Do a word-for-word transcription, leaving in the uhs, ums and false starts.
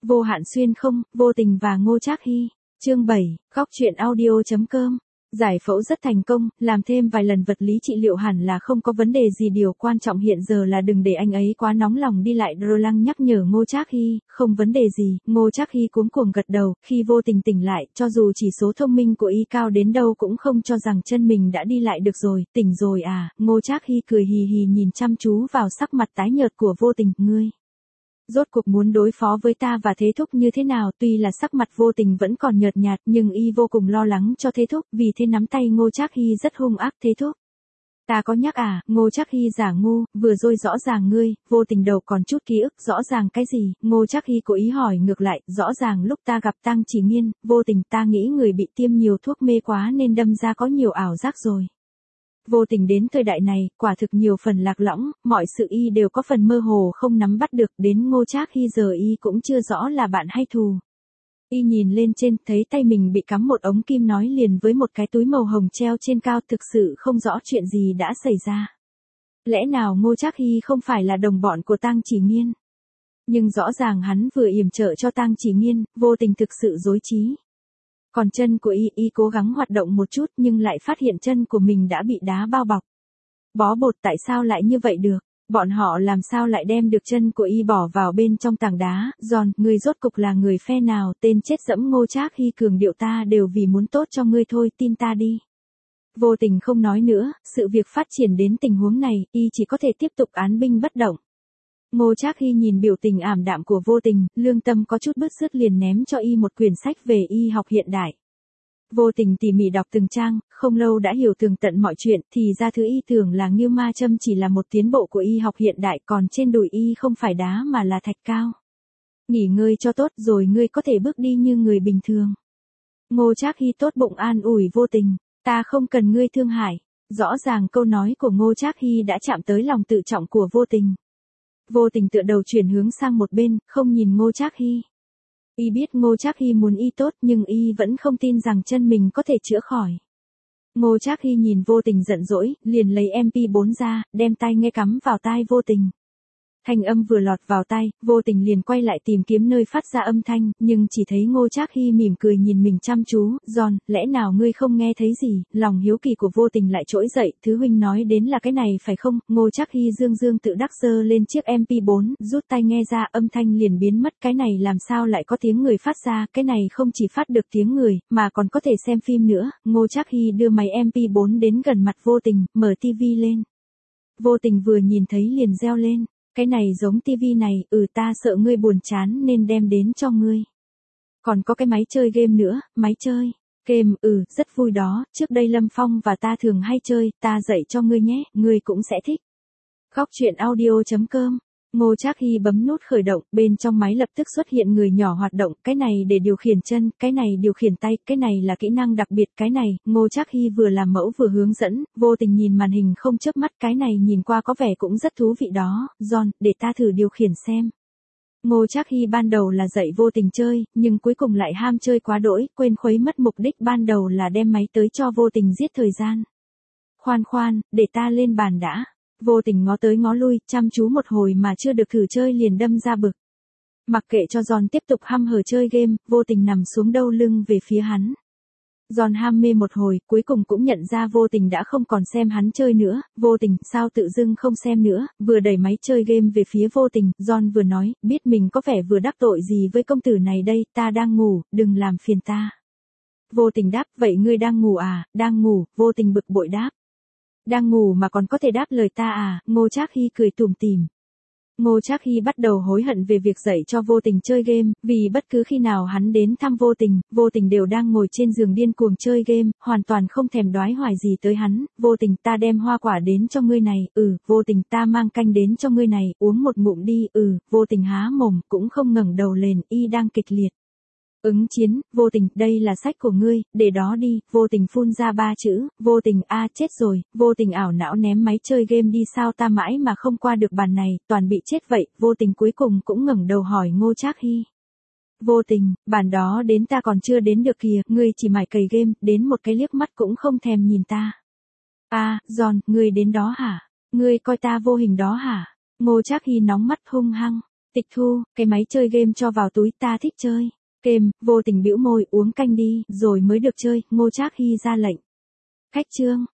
Vô hạn xuyên không, vô tình và Ngô Trác Hy. Chương bảy, góc truyện audio.com. Giải phẫu rất thành công, làm thêm vài lần vật lý trị liệu hẳn là không có vấn đề gì, điều quan trọng hiện giờ là đừng để anh ấy quá nóng lòng đi lại. Roland nhắc nhở Ngô Trác Hy, không vấn đề gì. Ngô Trác Hy cuống cuồng gật đầu, khi vô tình tỉnh lại, cho dù chỉ số thông minh của y cao đến đâu cũng không cho rằng chân mình đã đi lại được rồi. Tỉnh rồi à? Ngô Trác Hy cười hì hì nhìn chăm chú vào sắc mặt tái nhợt của vô tình. Ngươi rốt cuộc muốn đối phó với ta và Thế Thúc như thế nào? Tuy là sắc mặt vô tình vẫn còn nhợt nhạt nhưng y vô cùng lo lắng cho Thế Thúc, vì thế nắm tay Ngô Trác Hy rất hung ác. Thế Thúc, ta có nhắc à? Ngô Trác Hy giả ngu, vừa rồi rõ ràng ngươi. Vô tình đầu còn chút ký ức. Rõ ràng cái gì? Ngô Trác Hy cố ý hỏi ngược lại. Rõ ràng lúc ta gặp Tang Chỉ Nghiên, vô tình ta nghĩ người bị tiêm nhiều thuốc mê quá nên đâm ra có nhiều ảo giác rồi. Vô tình đến thời đại này, quả thực nhiều phần lạc lõng, mọi sự y đều có phần mơ hồ không nắm bắt được, đến Ngô Trác Hy giờ y cũng chưa rõ là bạn hay thù. Y nhìn lên trên, thấy tay mình bị cắm một ống kim nói liền với một cái túi màu hồng treo trên cao, thực sự không rõ chuyện gì đã xảy ra. Lẽ nào Ngô Trác Hy không phải là đồng bọn của Tang Chỉ Nghiên? Nhưng rõ ràng hắn vừa yểm trợ cho Tang Chỉ Nghiên, vô tình thực sự rối trí. Còn chân của y, y cố gắng hoạt động một chút nhưng lại phát hiện chân của mình đã bị đá bao bọc. Bó bột, tại sao lại như vậy được? Bọn họ làm sao lại đem được chân của y bỏ vào bên trong tảng đá? Giòn, ngươi rốt cục là người phe nào? Tên chết dẫm! Ngô Trác Hy cường điệu, ta đều vì muốn tốt cho ngươi thôi, tin ta đi. Vô tình không nói nữa, sự việc phát triển đến tình huống này, y chỉ có thể tiếp tục án binh bất động. Ngô Trác Hy nhìn biểu tình ảm đạm của vô tình, lương tâm có chút bứt rứt liền ném cho y một quyển sách về y học hiện đại. Vô tình tỉ mỉ đọc từng trang, không lâu đã hiểu tường tận mọi chuyện, thì ra thứ y tưởng là ngưu ma châm chỉ là một tiến bộ của y học hiện đại, còn trên đùi y không phải đá mà là thạch cao. Nghỉ ngơi cho tốt rồi ngươi có thể bước đi như người bình thường. Ngô Trác Hy tốt bụng an ủi vô tình, ta không cần ngươi thương hại. Rõ ràng câu nói của Ngô Trác Hy đã chạm tới lòng tự trọng của vô tình. Vô tình tựa đầu chuyển hướng sang một bên, không nhìn Ngô Trác Hy. Y biết Ngô Trác Hy muốn y tốt nhưng y vẫn không tin rằng chân mình có thể chữa khỏi. Ngô Trác Hy nhìn vô tình giận dỗi, liền lấy em pê bốn ra, đem tai nghe cắm vào tai vô tình. Thanh âm vừa lọt vào tai, vô tình liền quay lại tìm kiếm nơi phát ra âm thanh, nhưng chỉ thấy Ngô Trác Hy mỉm cười nhìn mình chăm chú. Giòn, lẽ nào ngươi không nghe thấy gì? Lòng hiếu kỳ của vô tình lại trỗi dậy, thứ huynh nói đến là cái này phải không? Ngô Trác Hy dương dương tự đắc giơ lên chiếc em pê bốn, rút tai nghe ra, âm thanh liền biến mất. Cái này làm sao lại có tiếng người phát ra? Cái này không chỉ phát được tiếng người, mà còn có thể xem phim nữa. Ngô Trác Hy đưa máy em pê bốn đến gần mặt vô tình, mở tivi lên. Vô tình vừa nhìn thấy liền reo lên. Cái này giống tivi này, ừ ta sợ ngươi buồn chán nên đem đến cho ngươi. Còn có cái máy chơi game nữa, máy chơi game, ừ, rất vui đó, trước đây Lâm Phong và ta thường hay chơi, ta dạy cho ngươi nhé, ngươi cũng sẽ thích. Góc truyện audio.com. Ngô Trác Hy bấm nút khởi động, bên trong máy lập tức xuất hiện người nhỏ hoạt động, cái này để điều khiển chân, cái này điều khiển tay, cái này là kỹ năng đặc biệt, cái này, Ngô Trác Hy vừa làm mẫu vừa hướng dẫn, vô tình nhìn màn hình không chớp mắt, cái này nhìn qua có vẻ cũng rất thú vị đó. Giòn, để ta thử điều khiển xem. Ngô Trác Hy ban đầu là dạy vô tình chơi, nhưng cuối cùng lại ham chơi quá đỗi, quên khuấy mất mục đích ban đầu là đem máy tới cho vô tình giết thời gian. Khoan khoan, để ta lên bàn đã. Vô tình ngó tới ngó lui, chăm chú một hồi mà chưa được thử chơi liền đâm ra bực. Mặc kệ cho Giòn tiếp tục hăm hở chơi game, vô tình nằm xuống đâu lưng về phía hắn. Giòn ham mê một hồi, cuối cùng cũng nhận ra vô tình đã không còn xem hắn chơi nữa. Vô tình, sao tự dưng không xem nữa? Vừa đẩy máy chơi game về phía vô tình, Giòn vừa nói, biết mình có vẻ vừa đắc tội gì với công tử này đây, ta đang ngủ, đừng làm phiền ta. Vô tình đáp, vậy ngươi đang ngủ à? Đang ngủ. Vô tình bực bội đáp. Đang ngủ mà còn có thể đáp lời ta à? Ngô Trác Hy cười tủm tỉm. Ngô Trác Hy bắt đầu hối hận về việc dạy cho vô tình chơi game, vì bất cứ khi nào hắn đến thăm vô tình, vô tình đều đang ngồi trên giường điên cuồng chơi game, hoàn toàn không thèm đoái hoài gì tới hắn. Vô tình, ta đem hoa quả đến cho ngươi này, ừ, vô tình, ta mang canh đến cho ngươi này, uống một ngụm đi, ừ, vô tình há mồm, cũng không ngẩng đầu lên, y đang kịch liệt ứng chiến. Vô tình, đây là sách của ngươi, để đó đi. Vô tình phun ra ba chữ, vô tình, a chết rồi. Vô tình ảo não ném máy chơi game đi, sao ta mãi mà không qua được bàn này, toàn bị chết vậy. Vô tình cuối cùng cũng ngẩng đầu hỏi Ngô Trác Hy. Vô tình, bàn đó đến ta còn chưa đến được kìa, ngươi chỉ mải cày game, đến một cái liếc mắt cũng không thèm nhìn ta. A, Giòn, ngươi đến đó hả? Ngươi coi ta vô hình đó hả? Ngô Trác Hy nóng mắt hung hăng. Tịch Thu, cái máy chơi game cho vào túi, ta thích chơi. Game, vô tình bĩu môi, uống canh đi, rồi mới được chơi, Ngô Trác Hy ra lệnh. Khách trương,